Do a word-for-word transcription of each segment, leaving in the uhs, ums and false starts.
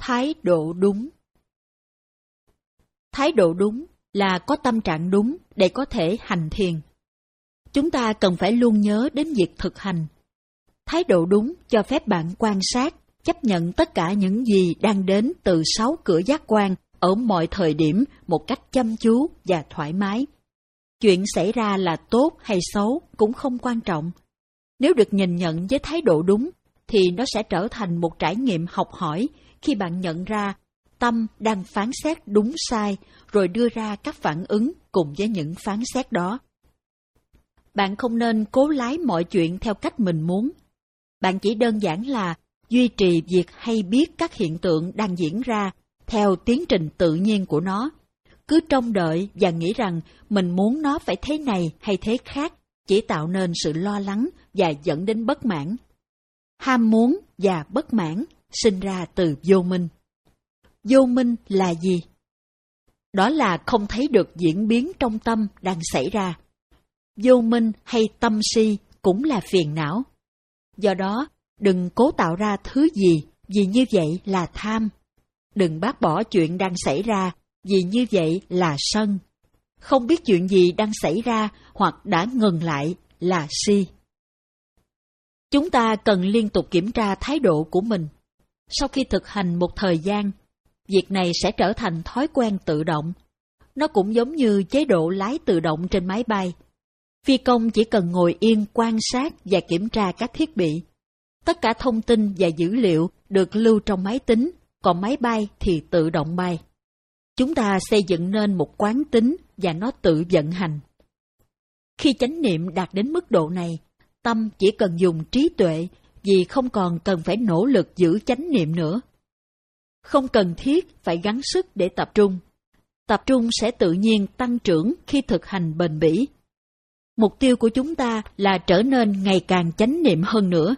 Thái độ đúng. Thái độ đúng là có tâm trạng đúng để có thể hành thiền. Chúng ta cần phải luôn nhớ đến việc thực hành. Thái độ đúng cho phép bạn quan sát, chấp nhận tất cả những gì đang đến từ sáu cửa giác quan ở mọi thời điểm một cách chăm chú và thoải mái. Chuyện xảy ra là tốt hay xấu cũng không quan trọng. Nếu được nhìn nhận với thái độ đúng, thì nó sẽ trở thành một trải nghiệm học hỏi khi bạn nhận ra tâm đang phán xét đúng sai, rồi đưa ra các phản ứng cùng với những phán xét đó. Bạn không nên cố lái mọi chuyện theo cách mình muốn. Bạn chỉ đơn giản là duy trì việc hay biết các hiện tượng đang diễn ra theo tiến trình tự nhiên của nó. Cứ trông đợi và nghĩ rằng mình muốn nó phải thế này hay thế khác, chỉ tạo nên sự lo lắng và dẫn đến bất mãn. Ham muốn và bất mãn sinh ra từ vô minh. Vô minh là gì? Đó là không thấy được diễn biến trong tâm đang xảy ra. Vô minh hay tâm si cũng là phiền não. Do đó, đừng cố tạo ra thứ gì, vì như vậy là tham. Đừng bác bỏ chuyện đang xảy ra, vì như vậy là sân. Không biết chuyện gì đang xảy ra hoặc đã ngừng lại là si. Chúng ta cần liên tục kiểm tra thái độ của mình. Sau khi thực hành một thời gian, việc này sẽ trở thành thói quen tự động. Nó cũng giống như chế độ lái tự động trên máy bay. Phi công chỉ cần ngồi yên quan sát và kiểm tra các thiết bị. Tất cả thông tin và dữ liệu được lưu trong máy tính, còn máy bay thì tự động bay. Chúng ta xây dựng nên một quán tính và nó tự vận hành. Khi chánh niệm đạt đến mức độ này, tâm chỉ cần dùng trí tuệ vì không còn cần phải nỗ lực giữ chánh niệm nữa. Không cần thiết phải gắng sức để tập trung. Tập trung sẽ tự nhiên tăng trưởng khi thực hành bền bỉ. Mục tiêu của chúng ta là trở nên ngày càng chánh niệm hơn nữa.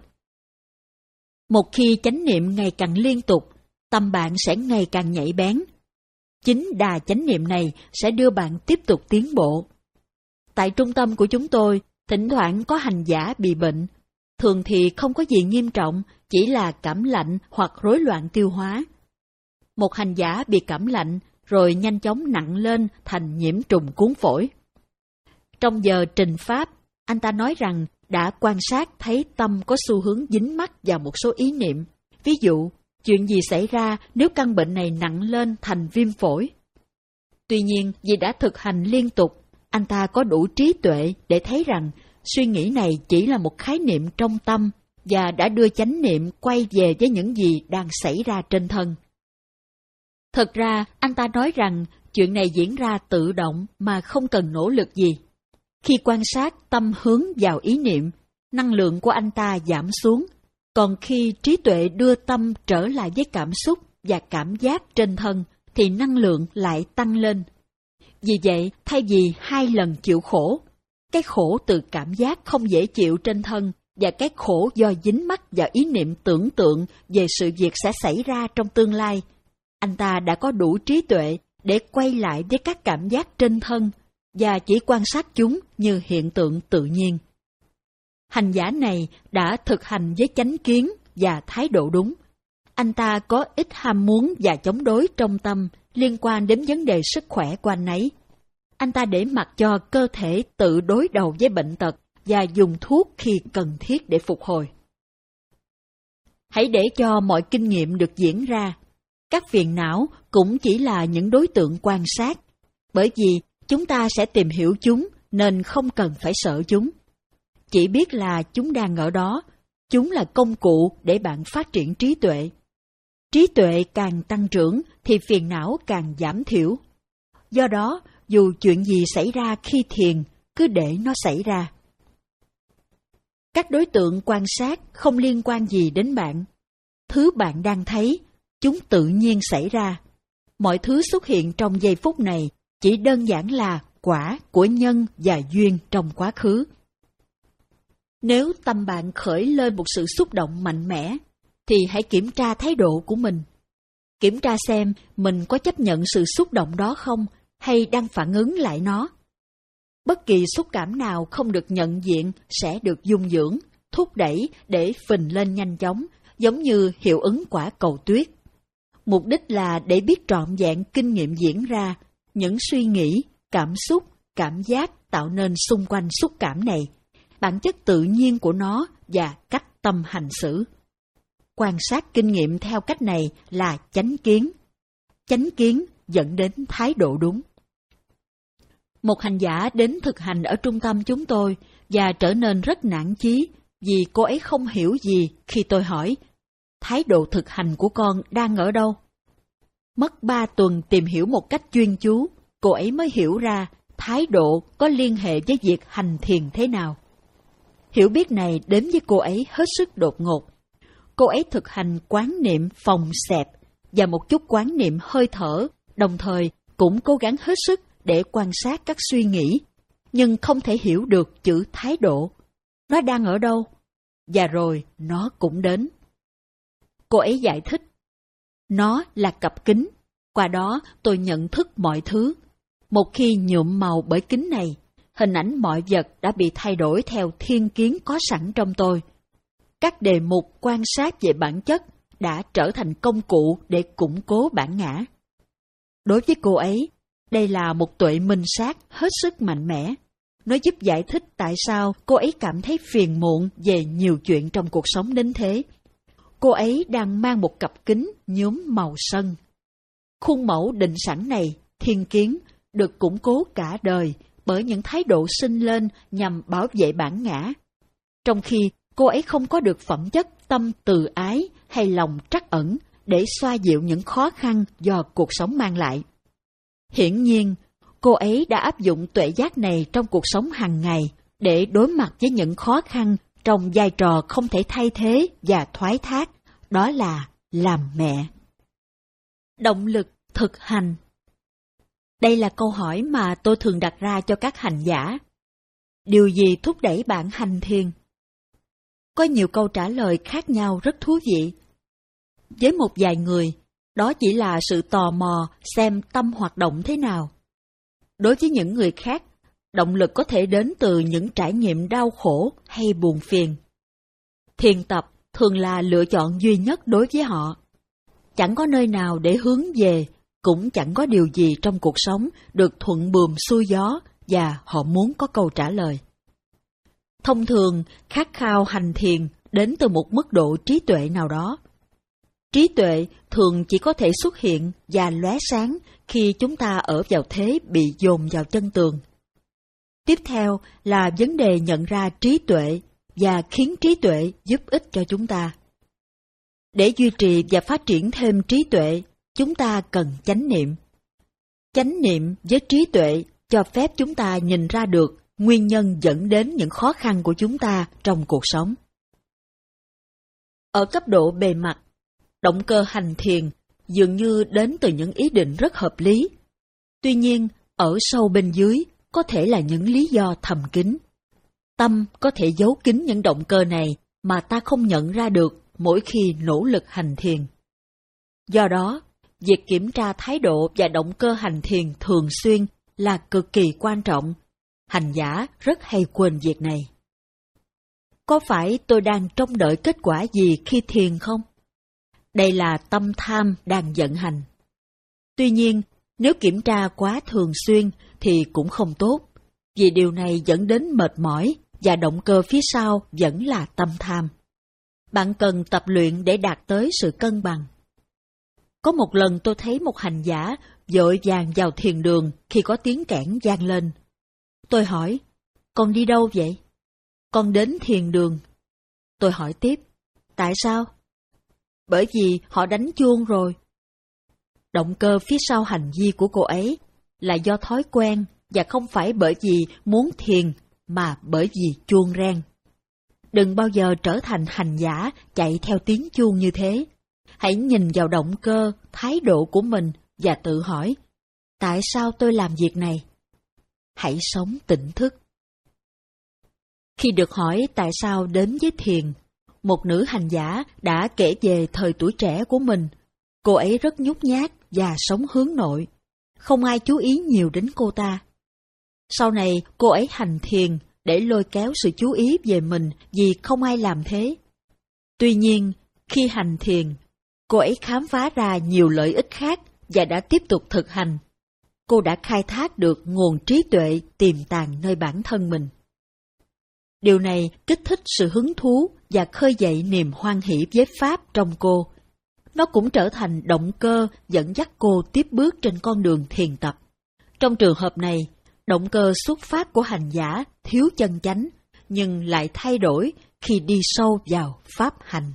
Một khi chánh niệm ngày càng liên tục, tâm bạn sẽ ngày càng nhạy bén. Chính đà chánh niệm này sẽ đưa bạn tiếp tục tiến bộ. Tại trung tâm của chúng tôi, thỉnh thoảng có hành giả bị bệnh. Thường thì không có gì nghiêm trọng, chỉ là cảm lạnh hoặc rối loạn tiêu hóa. Một hành giả bị cảm lạnh rồi nhanh chóng nặng lên thành nhiễm trùng cuốn phổi. Trong giờ trình pháp, anh ta nói rằng đã quan sát thấy tâm có xu hướng dính mắc vào một số ý niệm. Ví dụ, chuyện gì xảy ra nếu căn bệnh này nặng lên thành viêm phổi? Tuy nhiên, vì đã thực hành liên tục, anh ta có đủ trí tuệ để thấy rằng suy nghĩ này chỉ là một khái niệm trong tâm và đã đưa chánh niệm quay về với những gì đang xảy ra trên thân. Thật ra, anh ta nói rằng chuyện này diễn ra tự động mà không cần nỗ lực gì. Khi quan sát tâm hướng vào ý niệm, năng lượng của anh ta giảm xuống, còn khi trí tuệ đưa tâm trở lại với cảm xúc và cảm giác trên thân, thì năng lượng lại tăng lên. Vì vậy, thay vì hai lần chịu khổ, cái khổ từ cảm giác không dễ chịu trên thân và cái khổ do dính mắc vào ý niệm tưởng tượng về sự việc sẽ xảy ra trong tương lai, anh ta đã có đủ trí tuệ để quay lại với các cảm giác trên thân và chỉ quan sát chúng như hiện tượng tự nhiên. Hành giả này đã thực hành với chánh kiến và thái độ đúng. Anh ta có ít ham muốn và chống đối trong tâm liên quan đến vấn đề sức khỏe của anh ấy. Anh ta để mặc cho cơ thể tự đối đầu với bệnh tật và dùng thuốc khi cần thiết để phục hồi. Hãy để cho mọi kinh nghiệm được diễn ra. Các phiền não cũng chỉ là những đối tượng quan sát, bởi vì chúng ta sẽ tìm hiểu chúng nên không cần phải sợ chúng. Chỉ biết là chúng đang ở đó, chúng là công cụ để bạn phát triển trí tuệ. Trí tuệ càng tăng trưởng thì phiền não càng giảm thiểu. Do đó, dù chuyện gì xảy ra khi thiền, cứ để nó xảy ra. Các đối tượng quan sát không liên quan gì đến bạn. Thứ bạn đang thấy, chúng tự nhiên xảy ra. Mọi thứ xuất hiện trong giây phút này chỉ đơn giản là quả của nhân và duyên trong quá khứ. Nếu tâm bạn khởi lên một sự xúc động mạnh mẽ, thì hãy kiểm tra thái độ của mình. Kiểm tra xem mình có chấp nhận sự xúc động đó không, hay đang phản ứng lại nó. Bất kỳ xúc cảm nào không được nhận diện sẽ được dung dưỡng, thúc đẩy để phình lên nhanh chóng, giống như hiệu ứng quả cầu tuyết. Mục đích là để biết trọn vẹn kinh nghiệm diễn ra, những suy nghĩ, cảm xúc, cảm giác tạo nên xung quanh xúc cảm này, bản chất tự nhiên của nó và cách tâm hành xử. Quan sát kinh nghiệm theo cách này là chánh kiến. Chánh kiến dẫn đến thái độ đúng. Một hành giả đến thực hành ở trung tâm chúng tôi và trở nên rất nản chí vì cô ấy không hiểu gì khi tôi hỏi, thái độ thực hành của con đang ở đâu? Mất ba tuần tìm hiểu một cách chuyên chú, cô ấy mới hiểu ra thái độ có liên hệ với việc hành thiền thế nào. Hiểu biết này đến với cô ấy hết sức đột ngột. Cô ấy thực hành quán niệm phòng xẹp và một chút quán niệm hơi thở, đồng thời cũng cố gắng hết sức để quan sát các suy nghĩ, nhưng không thể hiểu được chữ thái độ. Nó đang ở đâu? Và rồi nó cũng đến. Cô ấy giải thích, nó là cặp kính, qua đó tôi nhận thức mọi thứ. Một khi nhuộm màu bởi kính này, hình ảnh mọi vật đã bị thay đổi theo thiên kiến có sẵn trong tôi. Các đề mục quan sát về bản chất đã trở thành công cụ để củng cố bản ngã. Đối với cô ấy, đây là một tuệ minh sát hết sức mạnh mẽ. Nó giúp giải thích tại sao cô ấy cảm thấy phiền muộn về nhiều chuyện trong cuộc sống đến thế. Cô ấy đang mang một cặp kính nhuốm màu sân. Khuôn mẫu định sẵn này, thiên kiến, được củng cố cả đời bởi những thái độ sinh lên nhằm bảo vệ bản ngã. Trong khi cô ấy không có được phẩm chất tâm từ ái hay lòng trắc ẩn để xoa dịu những khó khăn do cuộc sống mang lại. Hiển nhiên, cô ấy đã áp dụng tuệ giác này trong cuộc sống hàng ngày để đối mặt với những khó khăn trong vai trò không thể thay thế và thoái thác, đó là làm mẹ. Động lực thực hành. Đây là câu hỏi mà tôi thường đặt ra cho các hành giả. Điều gì thúc đẩy bạn hành thiền? Có nhiều câu trả lời khác nhau rất thú vị. Với một vài người, đó chỉ là sự tò mò xem tâm hoạt động thế nào. Đối với những người khác, động lực có thể đến từ những trải nghiệm đau khổ hay buồn phiền. Thiền tập thường là lựa chọn duy nhất đối với họ. Chẳng có nơi nào để hướng về, cũng chẳng có điều gì trong cuộc sống được thuận buồm xuôi gió và họ muốn có câu trả lời. Thông thường, khát khao hành thiền đến từ một mức độ trí tuệ nào đó. Trí tuệ thường chỉ có thể xuất hiện và lóe sáng khi chúng ta ở vào thế bị dồn vào chân tường. Tiếp theo là vấn đề nhận ra trí tuệ và khiến trí tuệ giúp ích cho chúng ta. Để duy trì và phát triển thêm trí tuệ, chúng ta cần chánh niệm. Chánh niệm với trí tuệ cho phép chúng ta nhìn ra được nguyên nhân dẫn đến những khó khăn của chúng ta trong cuộc sống. Ở cấp độ bề mặt, động cơ hành thiền dường như đến từ những ý định rất hợp lý. Tuy nhiên, ở sâu bên dưới có thể là những lý do thầm kín. Tâm có thể giấu kín những động cơ này mà ta không nhận ra được mỗi khi nỗ lực hành thiền. Do đó, việc kiểm tra thái độ và động cơ hành thiền thường xuyên là cực kỳ quan trọng. Hành giả rất hay quên việc này. Có phải tôi đang trông đợi kết quả gì khi thiền không? Đây là tâm tham đang vận hành. Tuy nhiên, nếu kiểm tra quá thường xuyên thì cũng không tốt, vì điều này dẫn đến mệt mỏi và động cơ phía sau vẫn là tâm tham. Bạn cần tập luyện để đạt tới sự cân bằng. Có một lần tôi thấy một hành giả vội vàng vào thiền đường khi có tiếng kẽn vang lên. Tôi hỏi, con đi đâu vậy? Con đến thiền đường. Tôi hỏi tiếp, tại sao? Bởi vì họ đánh chuông rồi. Động cơ phía sau hành vi của cô ấy là do thói quen và không phải bởi vì muốn thiền mà bởi vì chuông reng. Đừng bao giờ trở thành hành giả chạy theo tiếng chuông như thế. Hãy nhìn vào động cơ, thái độ của mình và tự hỏi, tại sao tôi làm việc này? Hãy sống tỉnh thức. Khi được hỏi tại sao đến với thiền, một nữ hành giả đã kể về thời tuổi trẻ của mình. Cô ấy rất nhút nhát và sống hướng nội. Không ai chú ý nhiều đến cô ta. Sau này cô ấy hành thiền để lôi kéo sự chú ý về mình vì không ai làm thế. Tuy nhiên, khi hành thiền, Cô ấy khám phá ra nhiều lợi ích khác và đã tiếp tục thực hành. Cô đã khai thác được nguồn trí tuệ tiềm tàng nơi bản thân mình. Điều này kích thích sự hứng thú và khơi dậy niềm hoan hỷ với Pháp trong cô. Nó cũng trở thành động cơ dẫn dắt cô tiếp bước trên con đường thiền tập. Trong trường hợp này, động cơ xuất phát của hành giả thiếu chân chánh, nhưng lại thay đổi khi đi sâu vào pháp hành.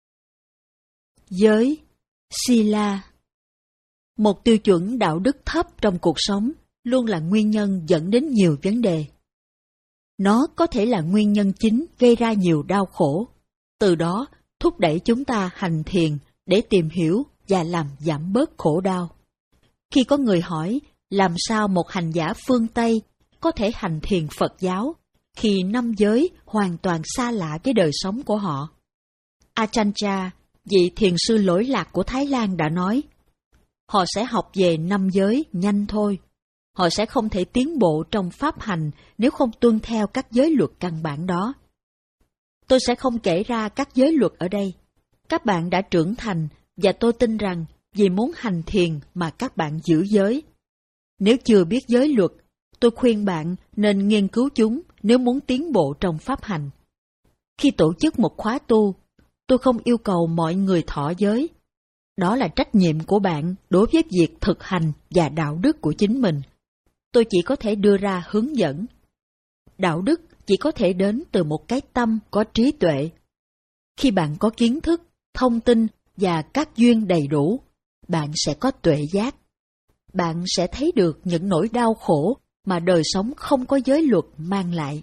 Giới, sila. Một tiêu chuẩn đạo đức thấp trong cuộc sống luôn là nguyên nhân dẫn đến nhiều vấn đề. Nó có thể là nguyên nhân chính gây ra nhiều đau khổ, từ đó thúc đẩy chúng ta hành thiền để tìm hiểu và làm giảm bớt khổ đau. Khi có người hỏi làm sao một hành giả phương Tây có thể hành thiền Phật giáo khi năm giới hoàn toàn xa lạ với đời sống của họ, Ajahn Chah, vị thiền sư lỗi lạc của Thái Lan đã nói, họ sẽ học về năm giới nhanh thôi. Họ sẽ không thể tiến bộ trong pháp hành nếu không tuân theo các giới luật căn bản đó. Tôi sẽ không kể ra các giới luật ở đây. Các bạn đã trưởng thành và tôi tin rằng vì muốn hành thiền mà các bạn giữ giới. Nếu chưa biết giới luật, tôi khuyên bạn nên nghiên cứu chúng nếu muốn tiến bộ trong pháp hành. Khi tổ chức một khóa tu, tôi không yêu cầu mọi người thọ giới. Đó là trách nhiệm của bạn đối với việc thực hành và đạo đức của chính mình. Tôi chỉ có thể đưa ra hướng dẫn. Đạo đức chỉ có thể đến từ một cái tâm có trí tuệ. Khi bạn có kiến thức, thông tin và các duyên đầy đủ, bạn sẽ có tuệ giác. Bạn sẽ thấy được những nỗi đau khổ mà đời sống không có giới luật mang lại.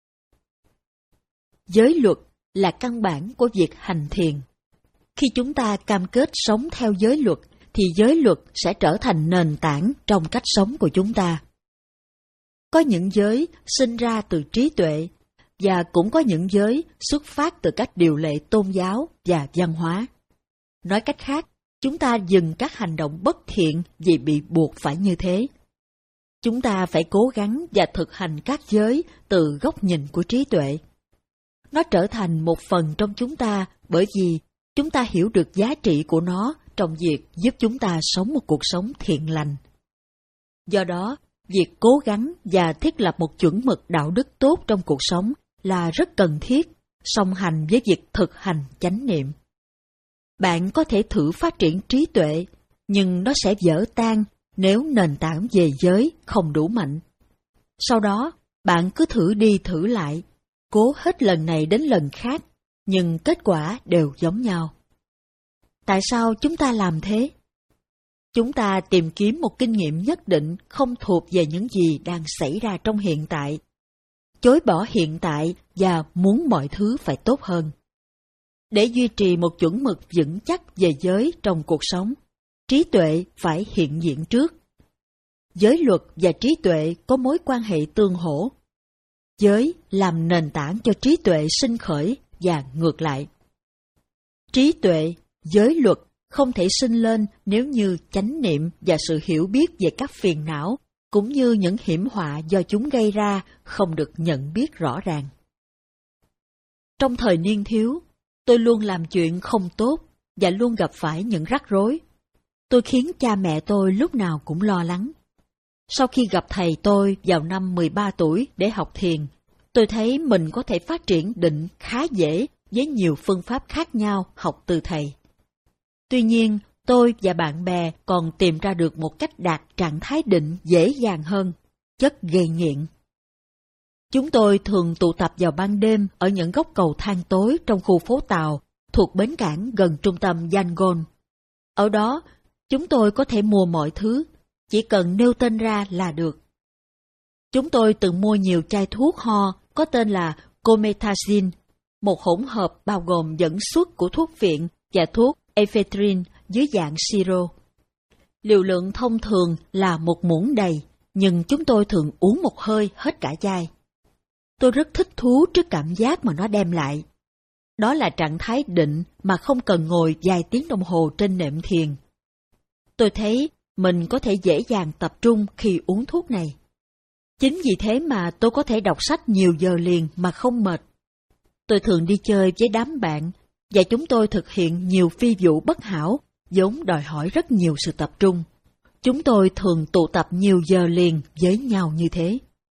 Giới luật là căn bản của việc hành thiền. Khi chúng ta cam kết sống theo giới luật, thì giới luật sẽ trở thành nền tảng trong cách sống của chúng ta. Có những giới sinh ra từ trí tuệ, và cũng có những giới xuất phát từ các điều lệ tôn giáo và văn hóa. Nói cách khác, chúng ta dừng các hành động bất thiện vì bị buộc phải như thế. Chúng ta phải cố gắng và thực hành các giới từ góc nhìn của trí tuệ. Nó trở thành một phần trong chúng ta bởi vì chúng ta hiểu được giá trị của nó trong việc giúp chúng ta sống một cuộc sống thiện lành. Do đó, việc cố gắng và thiết lập một chuẩn mực đạo đức tốt trong cuộc sống là rất cần thiết, song hành với việc thực hành chánh niệm. Bạn có thể thử phát triển trí tuệ, nhưng nó sẽ vỡ tan nếu nền tảng về giới không đủ mạnh. Sau đó, bạn cứ thử đi thử lại, cố hết lần này đến lần khác, nhưng kết quả đều giống nhau. Tại sao chúng ta làm thế? Chúng ta tìm kiếm một kinh nghiệm nhất định không thuộc về những gì đang xảy ra trong hiện tại, chối bỏ hiện tại và muốn mọi thứ phải tốt hơn. Để duy trì một chuẩn mực vững chắc về giới trong cuộc sống, trí tuệ phải hiện diện trước. Giới luật và trí tuệ có mối quan hệ tương hỗ. Giới làm nền tảng cho trí tuệ sinh khởi và ngược lại. Trí tuệ, giới luật không thể sinh lên nếu như chánh niệm và sự hiểu biết về các phiền não, cũng như những hiểm họa do chúng gây ra không được nhận biết rõ ràng. Trong thời niên thiếu, tôi luôn làm chuyện không tốt và luôn gặp phải những rắc rối. Tôi khiến cha mẹ tôi lúc nào cũng lo lắng. Sau khi gặp thầy tôi vào năm mười ba tuổi để học thiền, tôi thấy mình có thể phát triển định khá dễ với nhiều phương pháp khác nhau học từ thầy. Tuy nhiên, tôi và bạn bè còn tìm ra được một cách đạt trạng thái định dễ dàng hơn, chất gây nghiện. Chúng tôi thường tụ tập vào ban đêm ở những góc cầu thang tối trong khu phố Tàu thuộc bến cảng gần trung tâm Yangon. Ở đó, chúng tôi có thể mua mọi thứ, chỉ cần nêu tên ra là được. Chúng tôi từng mua nhiều chai thuốc ho có tên là Comethazine, một hỗn hợp bao gồm dẫn xuất của thuốc viện và thuốc ephedrine dưới dạng siro. Liều lượng thông thường là một muỗng đầy, nhưng chúng tôi thường uống một hơi hết cả chai. Tôi rất thích thú trước cảm giác mà nó đem lại. Đó là trạng thái định mà không cần ngồi vài tiếng đồng hồ trên nệm thiền. Tôi thấy mình có thể dễ dàng tập trung khi uống thuốc này. Chính vì thế mà tôi có thể đọc sách nhiều giờ liền mà không mệt. Tôi thường đi chơi với đám bạn, và chúng tôi thực hiện nhiều phi vụ bất hảo, vốn đòi hỏi rất nhiều sự tập trung. Chúng tôi thường tụ tập nhiều giờ liền với nhau như thế.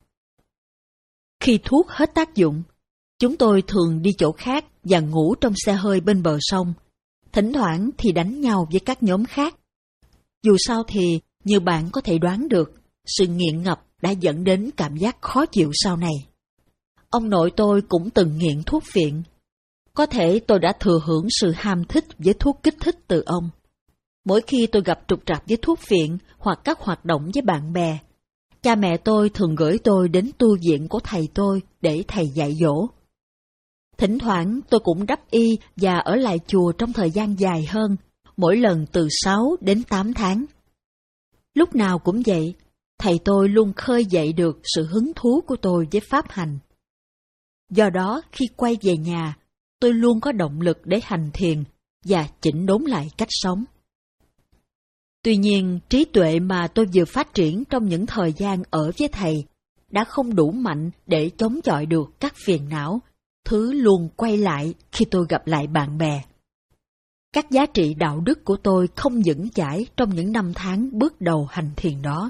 Khi thuốc hết tác dụng, chúng tôi thường đi chỗ khác và ngủ trong xe hơi bên bờ sông, thỉnh thoảng thì đánh nhau với các nhóm khác. Dù sao thì, như bạn có thể đoán được, sự nghiện ngập đã dẫn đến cảm giác khó chịu sau này. Ông nội tôi cũng từng nghiện thuốc phiện. Có thể tôi đã thừa hưởng sự ham thích với thuốc kích thích từ ông. Mỗi khi tôi gặp trục trặc với thuốc phiện hoặc các hoạt động với bạn bè, cha mẹ tôi thường gửi tôi đến tu viện của thầy tôi để thầy dạy dỗ. Thỉnh thoảng tôi cũng đắp y và ở lại chùa trong thời gian dài hơn, mỗi lần từ sáu đến tám tháng. Lúc nào cũng vậy, thầy tôi luôn khơi dậy được sự hứng thú của tôi với pháp hành. Do đó, khi quay về nhà, tôi luôn có động lực để hành thiền và chỉnh đốn lại cách sống. Tuy nhiên, trí tuệ mà tôi vừa phát triển trong những thời gian ở với thầy đã không đủ mạnh để chống chọi được các phiền não, thứ luôn quay lại khi tôi gặp lại bạn bè. Các giá trị đạo đức của tôi không vững chãi trong những năm tháng bước đầu hành thiền đó.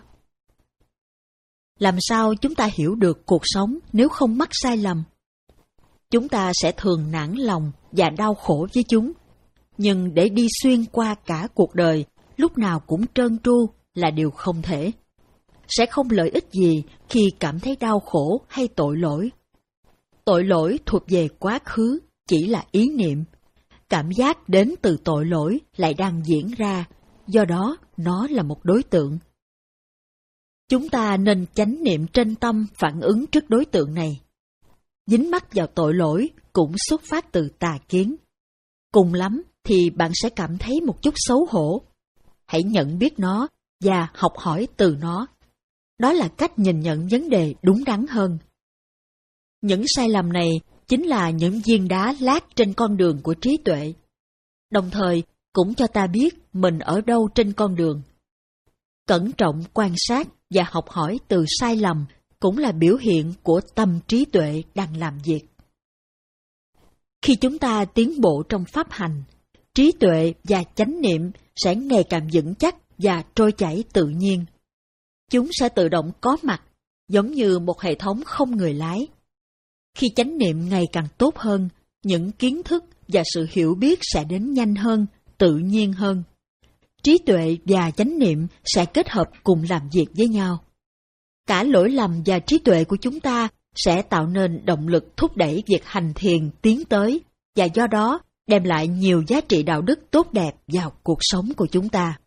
Làm sao chúng ta hiểu được cuộc sống nếu không mắc sai lầm? Chúng ta sẽ thường nản lòng và đau khổ với chúng, nhưng để đi xuyên qua cả cuộc đời, lúc nào cũng trơn tru là điều không thể. Sẽ không lợi ích gì khi cảm thấy đau khổ hay tội lỗi. Tội lỗi thuộc về quá khứ, chỉ là ý niệm. Cảm giác đến từ tội lỗi lại đang diễn ra, do đó nó là một đối tượng. Chúng ta nên chánh niệm trên tâm phản ứng trước đối tượng này. Dính mắc vào tội lỗi cũng xuất phát từ tà kiến. Cùng lắm thì bạn sẽ cảm thấy một chút xấu hổ. Hãy nhận biết nó và học hỏi từ nó. Đó là cách nhìn nhận vấn đề đúng đắn hơn. Những sai lầm này chính là những viên đá lát trên con đường của trí tuệ. Đồng thời cũng cho ta biết mình ở đâu trên con đường. Cẩn trọng quan sát và học hỏi từ sai lầm cũng là biểu hiện của tâm trí tuệ đang làm việc. Khi chúng ta tiến bộ trong pháp hành, trí tuệ và chánh niệm sẽ ngày càng vững chắc và trôi chảy tự nhiên. Chúng sẽ tự động có mặt, giống như một hệ thống không người lái. Khi chánh niệm ngày càng tốt hơn, những kiến thức và sự hiểu biết sẽ đến nhanh hơn, tự nhiên hơn. Trí tuệ và chánh niệm sẽ kết hợp cùng làm việc với nhau. Cả lỗi lầm và trí tuệ của chúng ta sẽ tạo nên động lực thúc đẩy việc hành thiền tiến tới và do đó đem lại nhiều giá trị đạo đức tốt đẹp vào cuộc sống của chúng ta.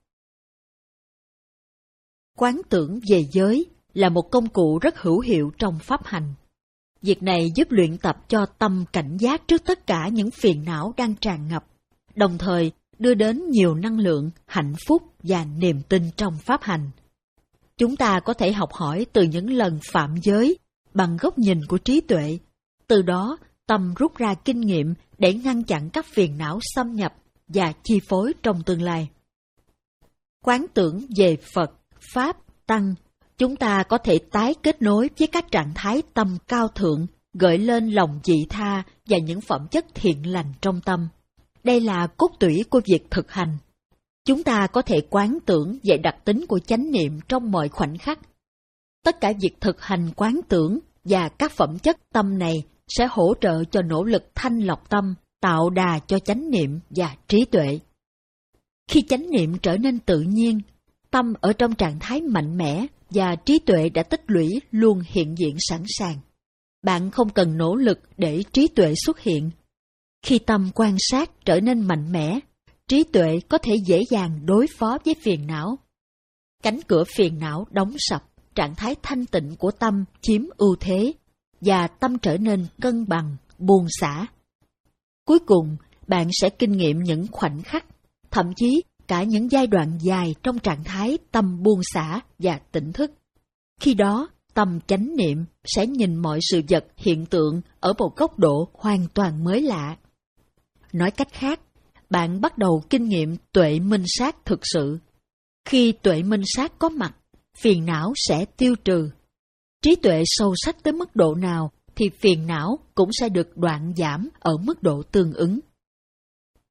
Quán tưởng về giới là một công cụ rất hữu hiệu trong pháp hành. Việc này giúp luyện tập cho tâm cảnh giác trước tất cả những phiền não đang tràn ngập, đồng thời đưa đến nhiều năng lượng, hạnh phúc và niềm tin trong pháp hành. Chúng ta có thể học hỏi từ những lần phạm giới bằng góc nhìn của trí tuệ, từ đó tâm rút ra kinh nghiệm để ngăn chặn các phiền não xâm nhập và chi phối trong tương lai. Quán tưởng về Phật, Pháp, Tăng, chúng ta có thể tái kết nối với các trạng thái tâm cao thượng, gợi lên lòng vị tha và những phẩm chất thiện lành trong tâm. Đây là cốt tủy của việc thực hành. Chúng ta có thể quán tưởng về đặc tính của chánh niệm trong mọi khoảnh khắc. Tất cả việc thực hành quán tưởng và các phẩm chất tâm này sẽ hỗ trợ cho nỗ lực thanh lọc tâm, tạo đà cho chánh niệm và trí tuệ. Khi chánh niệm trở nên tự nhiên, tâm ở trong trạng thái mạnh mẽ và trí tuệ đã tích lũy luôn hiện diện sẵn sàng. Bạn không cần nỗ lực để trí tuệ xuất hiện. Khi tâm quan sát trở nên mạnh mẽ, trí tuệ có thể dễ dàng đối phó với phiền não. Cánh cửa phiền não đóng sập, trạng thái thanh tịnh của tâm chiếm ưu thế, và tâm trở nên cân bằng, buông xả. Cuối cùng, bạn sẽ kinh nghiệm những khoảnh khắc, thậm chí cả những giai đoạn dài trong trạng thái tâm buông xả và tỉnh thức. Khi đó, tâm chánh niệm sẽ nhìn mọi sự vật hiện tượng ở một góc độ hoàn toàn mới lạ. Nói cách khác, bạn bắt đầu kinh nghiệm tuệ minh sát thực sự. Khi tuệ minh sát có mặt, phiền não sẽ tiêu trừ. Trí tuệ sâu sắc tới mức độ nào thì phiền não cũng sẽ được đoạn giảm ở mức độ tương ứng.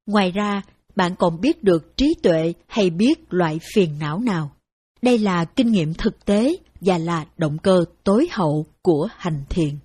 Ngoài ra, bạn còn biết được trí tuệ hay biết loại phiền não nào. Đây là kinh nghiệm thực tế và là động cơ tối hậu của hành thiền.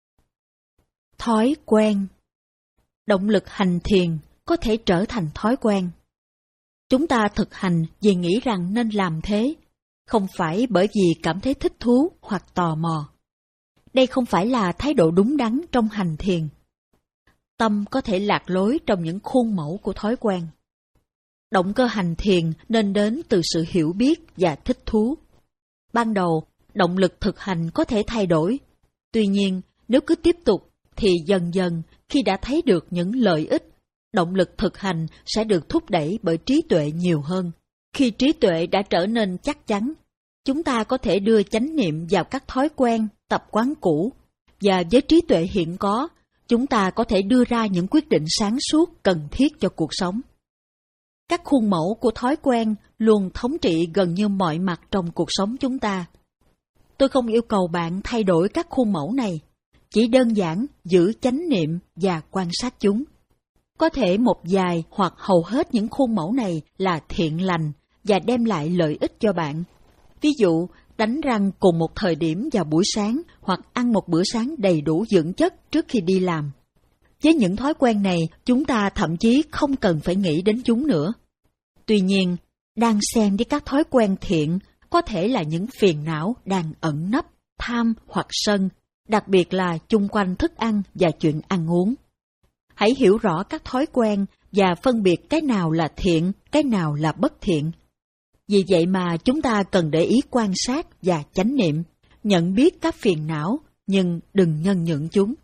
Thói quen. Động lực hành thiền có thể trở thành thói quen. Chúng ta thực hành vì nghĩ rằng nên làm thế, không phải bởi vì cảm thấy thích thú hoặc tò mò. Đây không phải là thái độ đúng đắn trong hành thiền. Tâm có thể lạc lối trong những khuôn mẫu của thói quen. Động cơ hành thiền nên đến từ sự hiểu biết và thích thú. Ban đầu, động lực thực hành có thể thay đổi. Tuy nhiên, nếu cứ tiếp tục, thì dần dần, khi đã thấy được những lợi ích, động lực thực hành sẽ được thúc đẩy bởi trí tuệ nhiều hơn. Khi trí tuệ đã trở nên chắc chắn, chúng ta có thể đưa chánh niệm vào các thói quen, tập quán cũ, và với trí tuệ hiện có, chúng ta có thể đưa ra những quyết định sáng suốt cần thiết cho cuộc sống. Các khuôn mẫu của thói quen luôn thống trị gần như mọi mặt trong cuộc sống chúng ta. Tôi không yêu cầu bạn thay đổi các khuôn mẫu này, chỉ đơn giản giữ chánh niệm và quan sát chúng. Có thể một vài hoặc hầu hết những khuôn mẫu này là thiện lành và đem lại lợi ích cho bạn. Ví dụ, đánh răng cùng một thời điểm vào buổi sáng hoặc ăn một bữa sáng đầy đủ dưỡng chất trước khi đi làm. Với những thói quen này, chúng ta thậm chí không cần phải nghĩ đến chúng nữa. Tuy nhiên, đang xen với các thói quen thiện có thể là những phiền não đang ẩn nấp, tham hoặc sân, đặc biệt là chung quanh thức ăn và chuyện ăn uống. Hãy hiểu rõ các thói quen và phân biệt cái nào là thiện, cái nào là bất thiện. Vì vậy mà chúng ta cần để ý quan sát và chánh niệm, nhận biết các phiền não, nhưng đừng nhân nhượng chúng.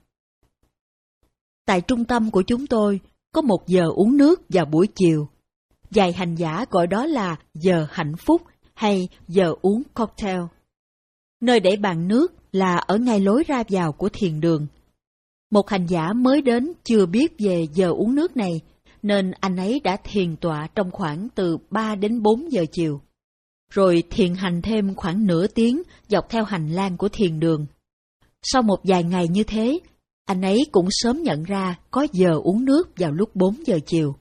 Tại trung tâm của chúng tôi, có một giờ uống nước vào buổi chiều. Vài hành giả gọi đó là giờ hạnh phúc hay giờ uống cocktail. Nơi để bàn nước là ở ngay lối ra vào của thiền đường. Một hành giả mới đến chưa biết về giờ uống nước này, nên anh ấy đã thiền tọa trong khoảng từ ba đến bốn giờ chiều. Rồi thiền hành thêm khoảng nửa tiếng dọc theo hành lang của thiền đường. Sau một vài ngày như thế, anh ấy cũng sớm nhận ra có giờ uống nước vào lúc bốn giờ chiều.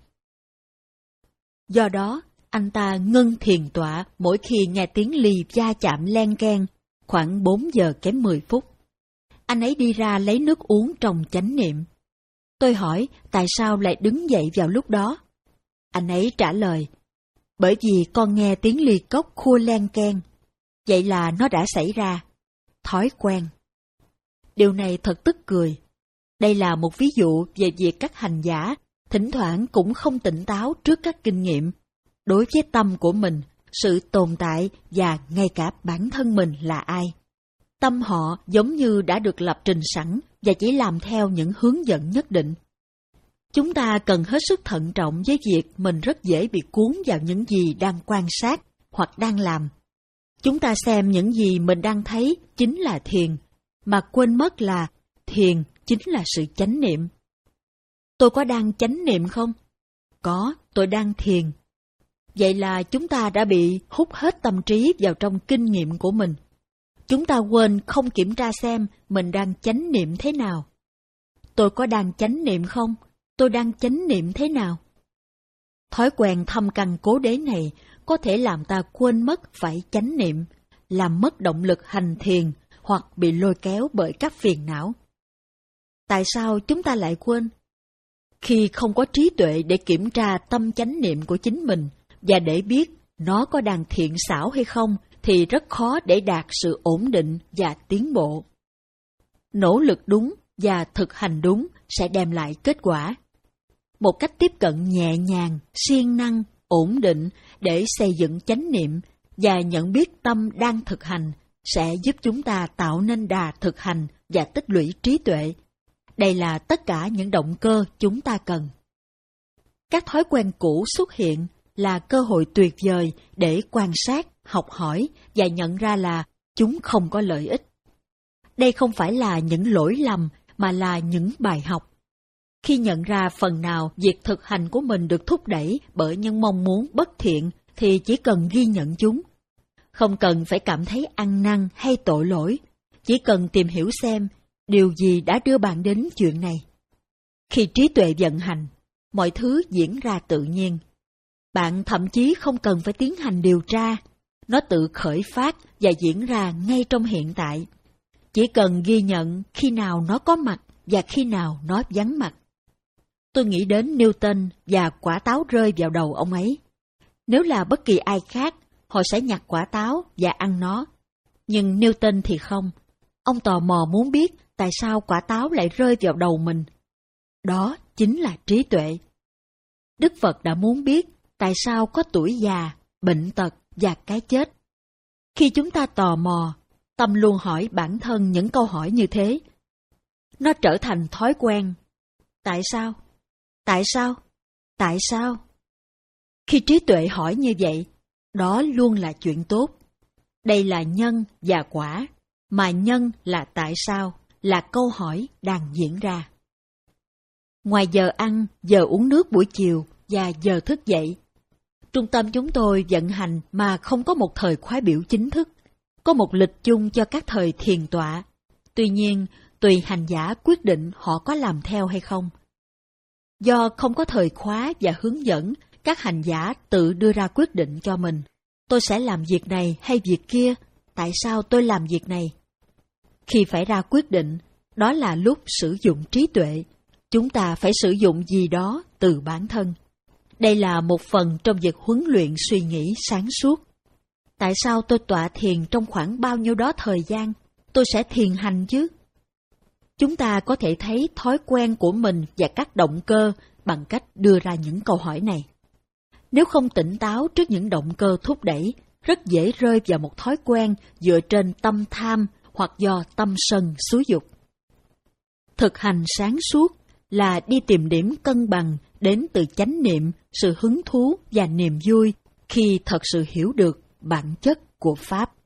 Do đó, anh ta ngưng thiền tọa mỗi khi nghe tiếng ly va chạm len keng, khoảng bốn giờ kém mười phút. Anh ấy đi ra lấy nước uống trong chánh niệm. Tôi hỏi tại sao lại đứng dậy vào lúc đó. Anh ấy trả lời, bởi vì con nghe tiếng ly cốc khua len keng. Vậy là nó đã xảy ra. Thói quen. Điều này thật tức cười. Đây là một ví dụ về việc các hành giả thỉnh thoảng cũng không tỉnh táo trước các kinh nghiệm. Đối với tâm của mình, sự tồn tại và ngay cả bản thân mình là ai. Tâm họ giống như đã được lập trình sẵn và chỉ làm theo những hướng dẫn nhất định. Chúng ta cần hết sức thận trọng với việc mình rất dễ bị cuốn vào những gì đang quan sát hoặc đang làm. Chúng ta xem những gì mình đang thấy chính là thiền, mà quên mất là thiền chính là sự chánh niệm. Tôi có đang chánh niệm không? Có, tôi đang thiền. Vậy là chúng ta đã bị hút hết tâm trí vào trong kinh nghiệm của mình. Chúng ta quên không kiểm tra xem mình đang chánh niệm thế nào. Tôi có đang chánh niệm không? Tôi đang chánh niệm thế nào? Thói quen thâm căn cố đế này có thể làm ta quên mất phải chánh niệm, làm mất động lực hành thiền hoặc bị lôi kéo bởi các phiền não. Tại sao chúng ta lại quên? Khi không có trí tuệ để kiểm tra tâm chánh niệm của chính mình và để biết nó có đang thiện xảo hay không, thì rất khó để đạt sự ổn định và tiến bộ. Nỗ lực đúng và thực hành đúng sẽ đem lại kết quả. Một cách tiếp cận nhẹ nhàng, siêng năng, ổn định để xây dựng chánh niệm và nhận biết tâm đang thực hành sẽ giúp chúng ta tạo nên đà thực hành và tích lũy trí tuệ. Đây là tất cả những động cơ chúng ta cần. Các thói quen cũ xuất hiện là cơ hội tuyệt vời để quan sát, học hỏi và nhận ra là chúng không có lợi ích. Đây không phải là những lỗi lầm mà là những bài học. Khi nhận ra phần nào việc thực hành của mình được thúc đẩy bởi những mong muốn bất thiện thì chỉ cần ghi nhận chúng. Không cần phải cảm thấy ăn năn hay tội lỗi, chỉ cần tìm hiểu xem điều gì đã đưa bạn đến chuyện này. Khi trí tuệ vận hành, mọi thứ diễn ra tự nhiên. Bạn thậm chí không cần phải tiến hành điều tra, nó tự khởi phát và diễn ra ngay trong hiện tại. Chỉ cần ghi nhận khi nào nó có mặt và khi nào nó vắng mặt. Tôi nghĩ đến Newton và quả táo rơi vào đầu ông ấy. Nếu là bất kỳ ai khác, họ sẽ nhặt quả táo và ăn nó. Nhưng Newton thì không. Ông tò mò muốn biết tại sao quả táo lại rơi vào đầu mình. Đó chính là trí tuệ. Đức Phật đã muốn biết tại sao có tuổi già, bệnh tật và cái chết. Khi chúng ta tò mò, tâm luôn hỏi bản thân những câu hỏi như thế. Nó trở thành thói quen. Tại sao? Tại sao? Tại sao? Khi trí tuệ hỏi như vậy, đó luôn là chuyện tốt. Đây là nhân và quả, mà nhân là tại sao, là câu hỏi đang diễn ra. Ngoài giờ ăn, giờ uống nước buổi chiều và giờ thức dậy, trung tâm chúng tôi vận hành mà không có một thời khóa biểu chính thức, có một lịch chung cho các thời thiền tọa. Tuy nhiên, tùy hành giả quyết định họ có làm theo hay không. Do không có thời khóa và hướng dẫn, các hành giả tự đưa ra quyết định cho mình. Tôi sẽ làm việc này hay việc kia, tại sao tôi làm việc này? Khi phải ra quyết định, đó là lúc sử dụng trí tuệ. Chúng ta phải sử dụng gì đó từ bản thân. Đây là một phần trong việc huấn luyện suy nghĩ sáng suốt. Tại sao tôi tọa thiền trong khoảng bao nhiêu đó thời gian? Tôi sẽ thiền hành chứ. Chúng ta có thể thấy thói quen của mình và các động cơ bằng cách đưa ra những câu hỏi này. Nếu không tỉnh táo trước những động cơ thúc đẩy, rất dễ rơi vào một thói quen dựa trên tâm tham hoặc do tâm sân xúi dục. Thực hành sáng suốt là đi tìm điểm cân bằng đến từ chánh niệm, sự hứng thú và niềm vui khi thật sự hiểu được bản chất của Pháp.